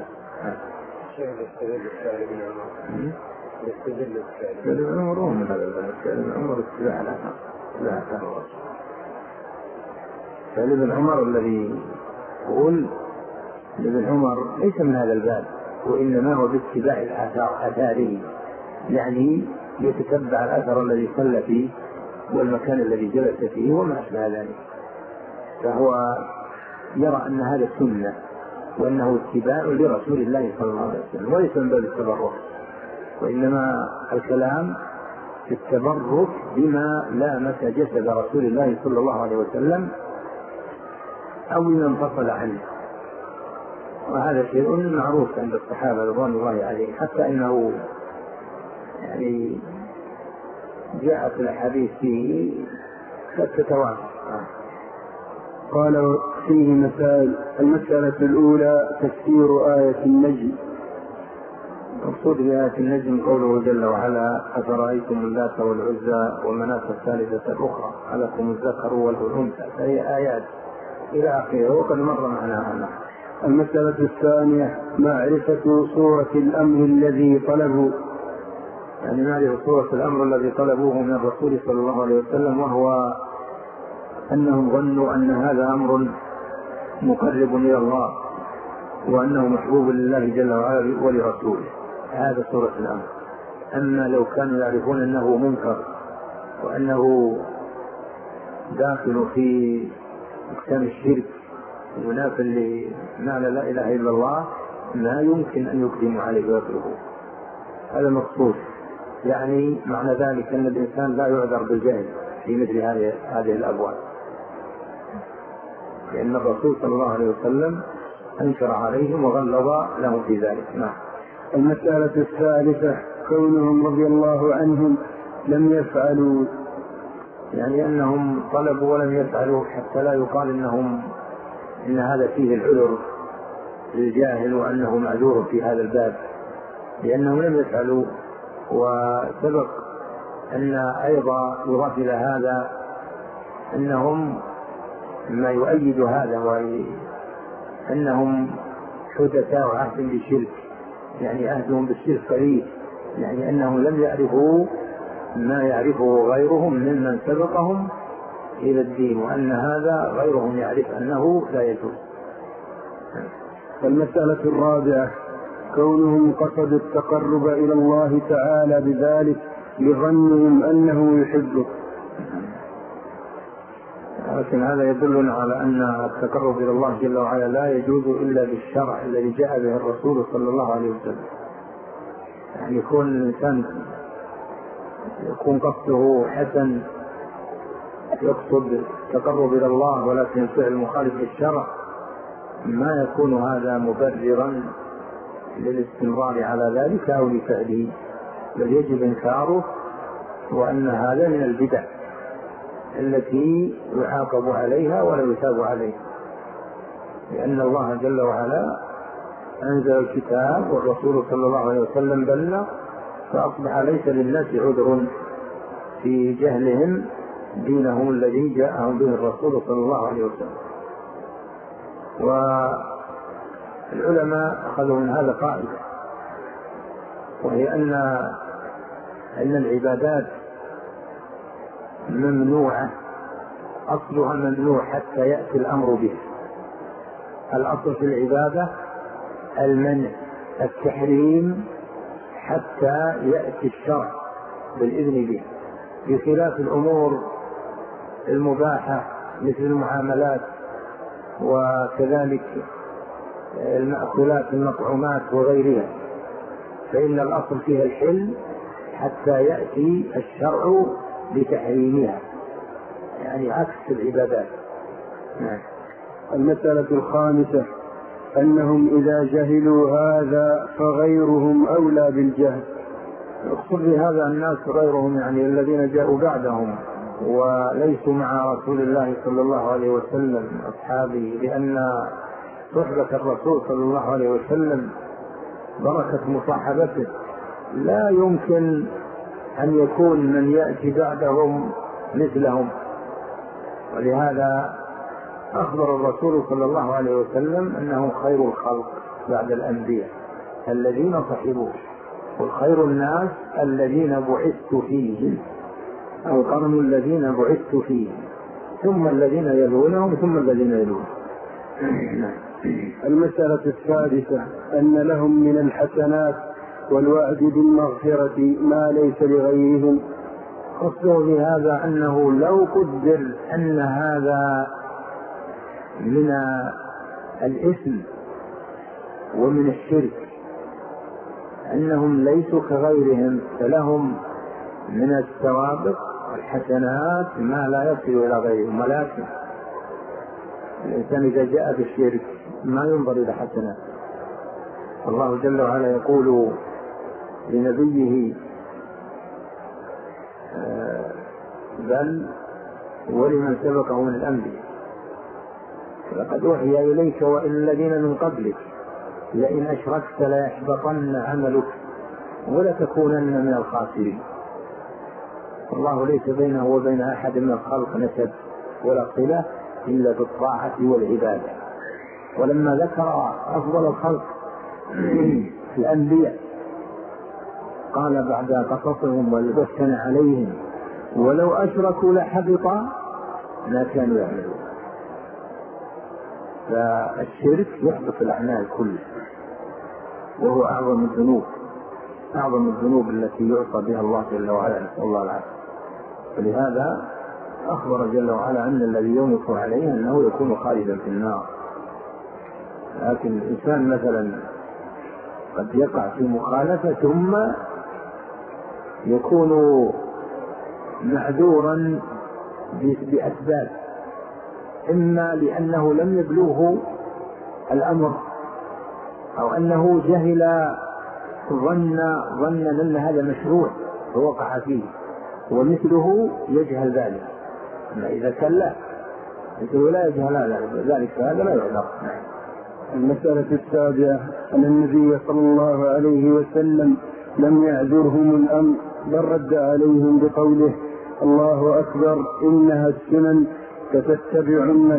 ابن عمر الذي يقول ابن عمر ليس من هذا الباب، وإنما هو باتباع آثاره، يعني يتتبع الأثر الذي صلى فيه والمكان الذي جلس فيه وما أشبه ذلك، فهو يرى أن هذا سنة وأنه اتباع لرسول الله صلى الله عليه وسلم، وليس من باب التبرك، وإنما الكلام في التبرك بما لامس جسد رسول الله صلى الله عليه وسلم أو بما انفصل عنه، وهذا شيء معروف عند الصحابة رضوان الله عليهم، حتى أنه يعني جاءت الحديث فيه قد تتوافق. قال فيه مسائل. المسألة الأولى تفسير آية النجم. المقصود بآية النجم قوله جل وعلا أفرأيتم اللات والعزى ومناة الثالثة الأخرى ألكم الذكر والأنثى، فهي آيات إلى آخره وقد مر معناها. المسألة الثانية معرفة صورة الأمر الذي طلبوا، يعني معرفة صورة الأمر الذي طلبوه من الرسول صلى الله عليه وسلم، وهو أنهم ظنوا أن هذا أمر مقرب إلى الله وأنه محبوب لله جل وعلا ولرسوله، هذا صورة الأمر. أما لو كانوا يعرفون أنه منكر وأنه داخل في أقسام الشرك ينافي لمعنى لا إله إلا الله ما يمكن أن يقدموا عليه ويطلبوا. هذا مقصود، يعني معنى ذلك أن الإنسان لا يعذر بالجهل في مثل هذه الأبواب، لأن الرسول صلى الله عليه وسلم أنكر عليهم وغلظ لهم في ذلك. نعم. المسألة الثالثة كونهم رضي الله عنهم لم يفعلوا، يعني أنهم طلبوا ولم يفعلوا حتى لا يقال إن هذا فيه العذر للجاهل وأنه معذور في هذا الباب، لأنهم لم يفعلوا. وسبق أن أيضا يضاف إلى هذا أنهم ما يؤيد هذا وأنهم حدثاء عهد بالشرك، يعني عهدهم بالشرك قريب، يعني أنهم لم يعرفوا ما يعرفه غيرهم ممن سبقهم إلى الدين، وأن هذا غيرهم يعرف أنه لا يجوز. المسألة الرابعة كونهم قصدوا التقرب إلى الله تعالى بذلك لظنهم أنه يحبه. لكن هذا يدلنا على أن التقرب إلى الله جل وعلا لا يجوز إلا بالشرع الذي جاء به الرسول صلى الله عليه وسلم. يعني يكون الإنسان يكون قصده حسن يقصد التقرب إلى الله ولكن فعل مخالف للشرع، ما يكون هذا مبررا للاستمرار على ذلك أو لفعله، بل يجب إنكاره، وأن هذا من البدع التي يعاقب عليها ولا يثاب عليها، لأن الله جل وعلا أنزل الكتاب والرسول صلى الله عليه وسلم بلغ، فأصبح ليس للناس عذر في جهلهم دينهم الذي جاءهم به الرسول صلى الله عليه وسلم. والعلماء أخذوا من هذا قاعدة، وهي أن العبادات ممنوعة، أصلها ممنوع حتى يأتي الأمر به. الأصل في العبادة المنع، التحريم حتى يأتي الشرع بالإذن به، بخلاف الأمور المباحة مثل المعاملات وكذلك المأكولات المطعومات وغيرها، فإن الأصل فيها الحل حتى يأتي الشرع بتحريمها، يعني عكس العبادات. المسألة الخامسة أنهم إذا جهلوا هذا فغيرهم أولى بالجهل. يقصد بهذا الناس غيرهم، يعني الذين جاءوا بعدهم وليسوا مع رسول الله صلى الله عليه وسلم أصحابه، لأن صحبة الرسول صلى الله عليه وسلم بركة مصاحبته، لا يمكن أن يكون من يأتي بعدهم مثلهم. ولهذا أخبر الرسول صلى الله عليه وسلم أنه خير الخلق بعد الأنبياء الذين صحبوه، والخير الناس الذين بعثت فيهم، أو قرن الذين بعثت فيهم، ثم الذين يلونهم ثم الذين يلونهم. المسألة السادسة أن لهم من الحسنات والوعد بالمغفرة ما ليس لغيرهم. قصده بهذا أنه لو قدر أن هذا من الإثم ومن الشرك أنهم ليسوا كغيرهم، فلهم من السوابق والحسنات ما لا يصل إلى غيرهم. ولكن الإنسان إذا جاء بالشرك ما ينظر إلى حسنات. الله جل وعلا يقول لنبيه بل ولمن سبقه من الأنبياء لقد أوحي إليك وإلى الذين من قبلك لئن أشركت ليحبطن عملك ولتكونن من الخاسرين. الله ليس بينه وبين أحد من الخلق نسب ولا صلة إلا بالطاعة والعبادة. ولما ذكر أفضل الخلق الأنبياء قال بعد قصصهم والبسن عليهم ولو أشركوا لحبط ما كانوا يعملون. فالشرك يحبط الأعمال كلها وهو أعظم الذنوب، أعظم الذنوب التي يعصى بها الله جل وعلا، نسأل الله العافية. فلهذا أخبر جل وعلا أن الذي ينكر عليه أنه يكون خالدا في النار. لكن الإنسان مثلا قد يقع في مخالفة ثم يكون معذورا بأسباب، إما لأنه لم يبلغه الأمر أو أنه جهل ظنا أن هذا مشروع فوقع فيه، ومثله يجهل ذلك. إذا كان لا مثله لا يجهل ذلك فهذا لا يعذر. المسألة السابعة أن النبي صلى الله عليه وسلم لم يعذرهم الأمر، بل رد عليهم بقوله: الله أكبر، إنها السنن، لتتبعن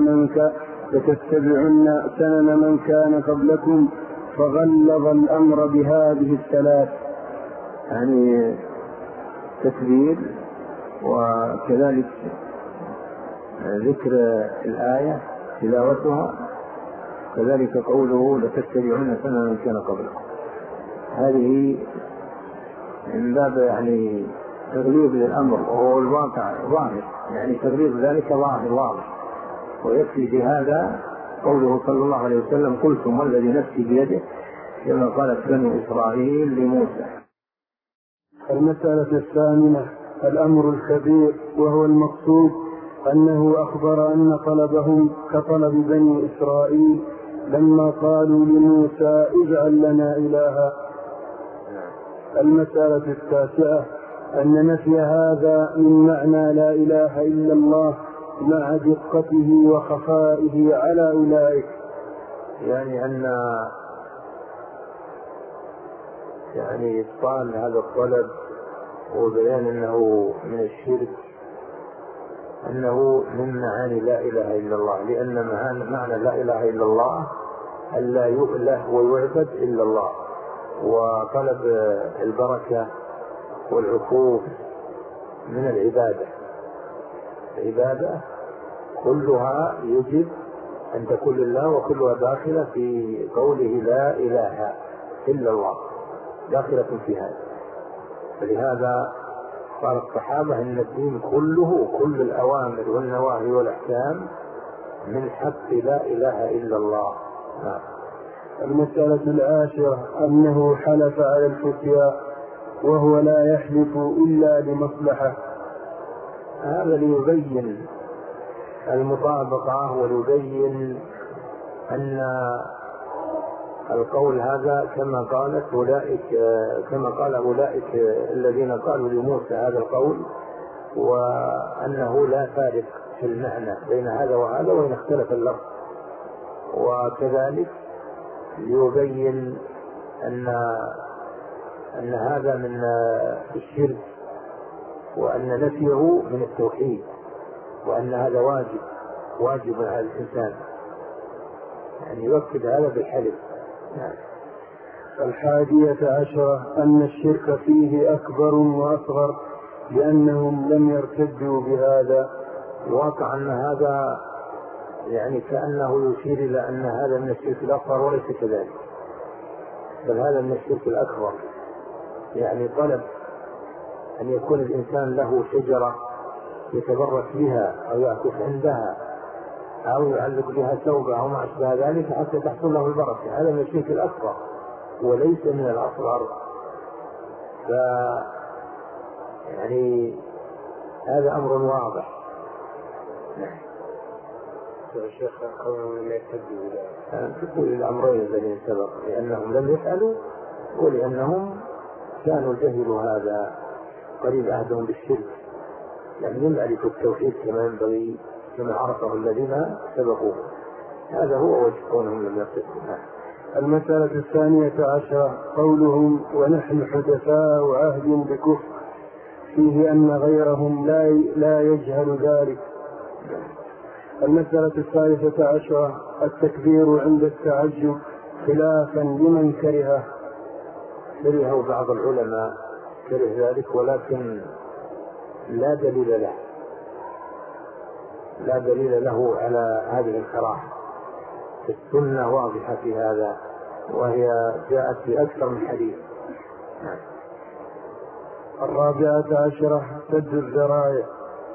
سنن من كان قبلكم، فغلظ الأمر بهذه الثلاث. يعني تكبير، وكذلك ذكر الآية تلاوتها، كذلك قوله لتتبعن سنن من كان قبلكم. هذه من باب يعني تغليظ للأمر، وهو الواقع ظاهر، يعني تغليظ ذلك ظاهر واضح. ويكفي في هذا قوله صلى الله عليه وسلم: قلتم والذي نفسي بيده، كما قالت بنو إسرائيل لموسى. المسألة الثامنة الأمر الكبير، وهو المقصود أنه أخبر أن طلبهم كطلب بني إسرائيل لما قالوا لموسى: اجعل لنا إلها. المسألة التاسعة أن نفي هذا من معنى لا إله إلا الله مع دقته وخفائه على أولئك، يعني أن إبطال هذا الطلب وبيان أنه من الشرك، أنه من معاني لا إله إلا الله، لأن معنى لا إله إلا الله ألا يؤله ويعبد إلا الله، وطلب البركة والعفو من العبادة كلها يجب أن تكون لله، وكلها داخلة في قوله لا إله إلا الله، داخلة في هذا. فلهذا قال الصحابة إن الدين كله، كل الأوامر والنواهي والأحكام من حق لا إله إلا الله. المسألة العاشرة أنه حلف على الفتيا وهو لا يحلف إلا لمصلحة. هذا ليبين المطابقة، وليبين أن القول هذا كما قال أولئك الذين قالوا لموسى هذا القول، وأنه لا فارق في المعنى بين هذا وهذا وإن اختلف اللفظ. وكذلك ليبين أن هذا من الشرك، وأن نفيه من التوحيد، وأن هذا واجب على الإنسان، يعني يؤكد هذا بالحلف. الحادية عشرة أن الشرك فيه أكبر وأصغر، لأنهم لم يرتدوا بهذا. الواقع أن هذا يعني كأنه يشير إلى أن هذا من الشرك الأصغر، وليس كذلك، بل هذا من الشرك الأكبر. يعني طلب أن يكون الإنسان له شجرة يتبرك بها أو يعكف عندها أو يعلق بها ثوبه أو ما أشبه ذلك حتى تحصل له البركة، هذا من الشرك الأكبر وليس من الأصغر. يعني هذا أمر واضح. الشيخ لا يتبعوا تقول الأمرين الذين سبق، لأنهم لم يفعلوا ولأنهم كانوا جهلوا هذا قريب عهدهم بالشرك، يعني لم يعرفوا التوحيد كما ينبغي كما عرفه الذين سبقوا. هذا هو وجه كونهم لم يقتدوا. المسألة الثانية عشرة قولهم ونحن حدثاء عهد بكفر، فيه أن غيرهم لا يجهل ذلك. المسألة الثالثة عشرة التكبير عند التعجب، خلافا لمن كرهه. بعض العلماء كره ذلك، ولكن لا دليل له على هذه الكراهة. السنة واضحة في هذا، وهي جاءت في أكثر من حديث الرابعة عشرة سد الذرائع.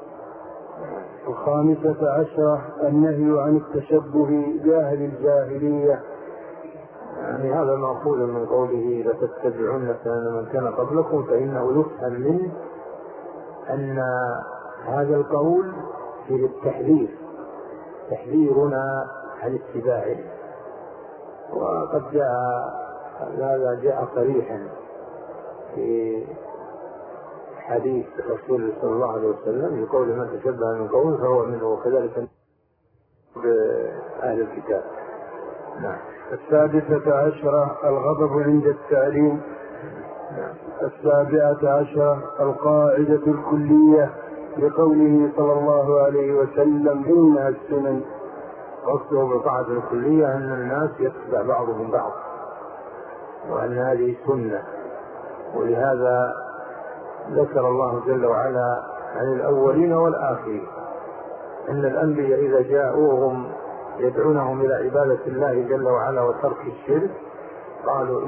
الخامسة عشرة النهي عن التشبه بأهل الجاهلية. يعني هذا مأخوذ من قوله لتتبعن سنن من كان قبلكم، فإنه يفهم منه أن هذا القول فيه التحذير، تحذيرنا عن اتباعه. وقد جاء صريحا في حديث رسول صلى الله عليه وسلم يقول من تشبه من قوم فهو منه، وكذلك بأهل الكتاب. نعم. السادسة عشرة الغضب عند التعليم. نعم. السابعة عشرة القاعدة الكلية لقوله صلى الله عليه وسلم إنها السنن. قصده بالقاعدة الكلية أن الناس يتبع بعضهم بعض، وأن هذه سنة. ولهذا ذكر الله جل وعلا عن الأولين والآخرين أن الأنبياء إذا جاءوهم يدعونهم إلى عبادة الله جل وعلا وترك الشرك قالوا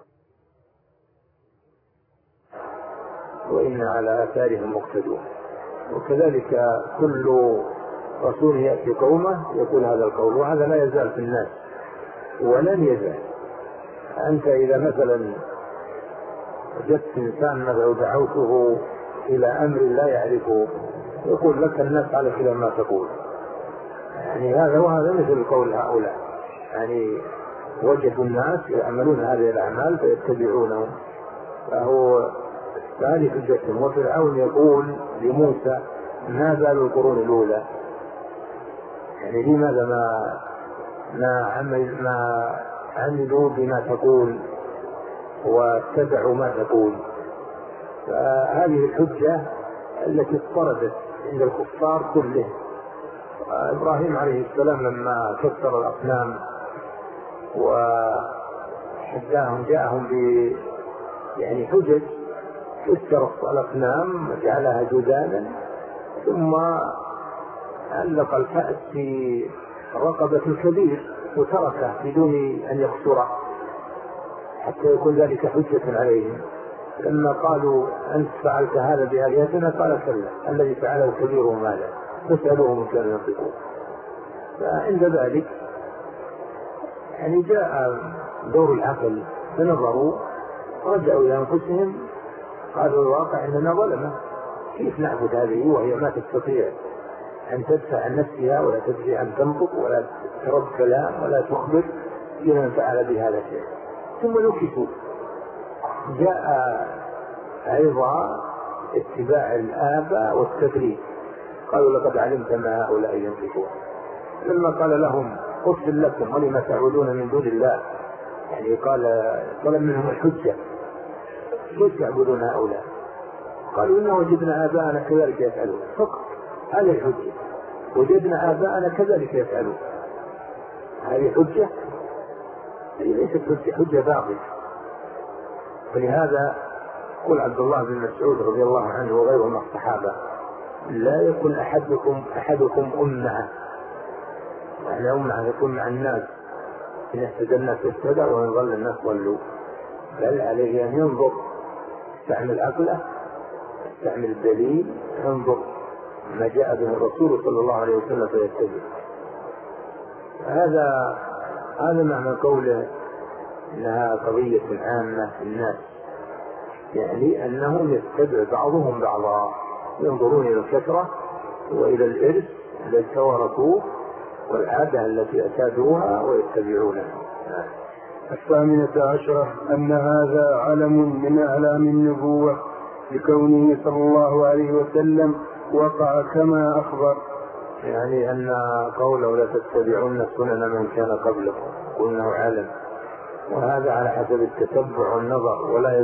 وإنا على آثارهم مقتدون. وكذلك كل رسول يأتي قومه يقول هذا القول، وهذا لا يزال في الناس ولن يزال. أنت إذا مثلا وجدت إنسان مثلا دعوته إلى أمر لا يعرفه يقول لك الناس على كذا ما تقول، يعني وهذا مثل قول هؤلاء، يعني وجدوا الناس يعملون هذه الأعمال فيتبعونهم، فهذه حجتهم. وفرعون يقول لموسى ما بال القرون الأولى، يعني لماذا ما عملوا بما تقول واتبعوا ما تقول. فهذه الحجة التي اضطردت عند الكفار كلهم. إبراهيم عليه السلام لما كسر الأصنام وحداهم جاءهم يعني حجج، كسر الأصنام وجعلها جدادا، ثم علق الفأس في رقبة الكبير وتركه بدون أن يكسره حتى يكون ذلك حجة عليهم. لما قالوا أنت فعلت هذا بآلهتنا قال كلا الذي فعله كبيرهم ماذا فاسألوه من كانوا ينطقون. فعند ذلك يعني جاء دور العقل فنظروا رجعوا إلى أنفسهم قالوا الواقع أننا ظلمة، كيف نعبد هذه وهي ما تستطيع أن تدفع عن نفسها ولا تدفع أن تنطق ولا ترد كلام ولا تخبر بمن فعل بهذا الشيء. ثم نكسوا. جاء أيضا اتباع الآباء والتدريس، قالوا لقد علمت ما هؤلاء ينطقون. لما قال لهم أفل لكم ولم تعبدون من دون الله، يعني قال طلب منهم الحجة كيف تعبدون هؤلاء؟ قالوا إن وجدنا آباءنا كذلك يفعلون، فقط هذه الحجة، وجدنا آباءنا كذلك يفعلون. هذه حجة؟ ليست حجة باطلة. ولهذا يقول عبد الله بن مسعود رضي الله عنه وغيره من الصحابة لا يكن أحدكم أمة، يعني أمة يكون مع الناس، إن اهتدى الناس اهتدى وإن ضل الناس ضلوا، بل عليه أن ينظر، يستعمل عقله، يستعمل الدليل، ينظر ما جاء به الرسول صلى الله عليه وسلم فيتبع. هذا معنى قوله إنها قضية عامة في الناس، يعني أنهم يتبع بعضهم بعضا، ينظرون إلى الكثرة وإلى الإرث الذي توارثوه والعادة التي أسادوها ويتبعونها. الثامنة عشرة أن هذا علم من أعلام النبوة لكونه صلى الله عليه وسلم وقع كما أخبر، يعني أن قوله لا تتبعون سنن من كان قبلكم قلناه علم، وهذا على حسب التتبع والنظر، ولا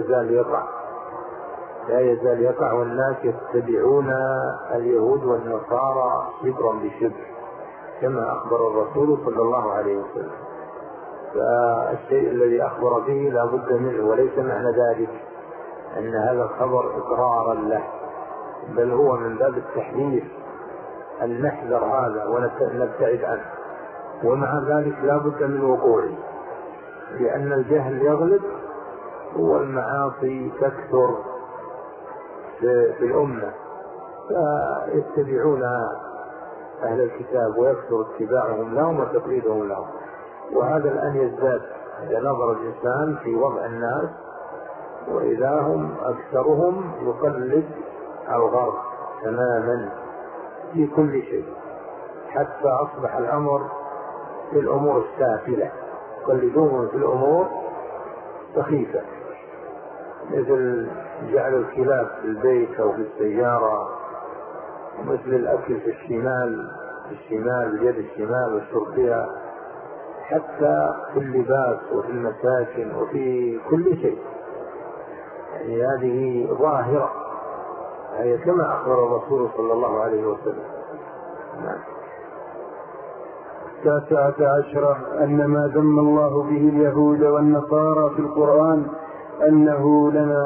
يزال يقع والناس يتبعون اليهود والنصارى شبرا بشبر كما أخبر الرسول صلى الله عليه وسلم. فالشيء الذي أخبر به لا بد منه، وليس معنى ذلك أن هذا الخبر إقرارا له، بل هو من باب التحذير أن نحذر هذا ونبتعد عنه، ومع ذلك لا بد من وقوعه، لأن الجهل يغلب والمعاصي تكثر في الأمة، فيتبعون أهل الكتاب ويكثر اتباعهم لهم وتقليدهم لهم. وهذا الآن يزداد إذا نظر الإنسان في وضع الناس، وإذا هم أكثرهم يقلد الغرب تماما في كل شيء، حتى أصبح الأمر في الأمور السافلة، يقلدون في الأمور سخيفة، مثل جعل الكلاب في البيت أو في السيارة، مثل الأكل في الشمال اليد الشمال والشرب فيها، حتى في اللباس وفي المساكن وفي كل شيء. يعني هذه ظاهرة، هي كما أخبر الرسول صلى الله عليه وسلم. 19 أن ما ذم الله به اليهود والنصارى في القرآن أنه لنا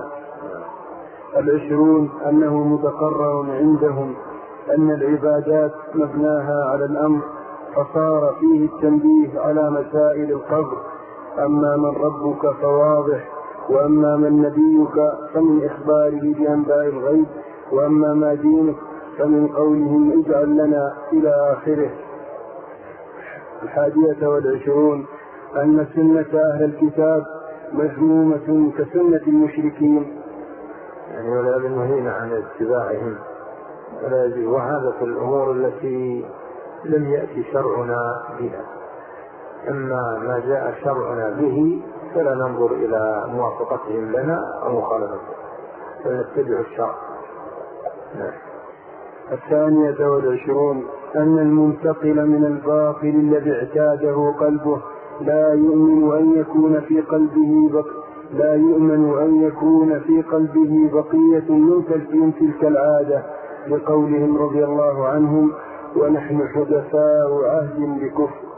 20 أنه متقرر عندهم أن العبادات مبناها على الأمر، فصار فيه التنبيه على مسائل القبر. أما من ربك فواضح، وأما من نبيك فمن إخباره بأنباء الغيب، وأما ما دينك فمن قولهم اجعل لنا إلى آخره. 21 أن سنة أهل الكتاب مذمومة كسنة المشركين، يعني ولا نهينا عن اتباعهم، وهذا في الأمور التي لم يأتي شرعنا بها. أما ما جاء شرعنا به فلا ننظر إلى موافقتهم لنا أو مخالفتهم، فنتبع الشرع. 22 أن المنتقل من الباطل الذي اعتاده قلبه لا يؤمن أن يكون في قلبه بقية من تلك العادة، لقولهم رضي الله عنهم ونحن حدثاء عهد بكفر.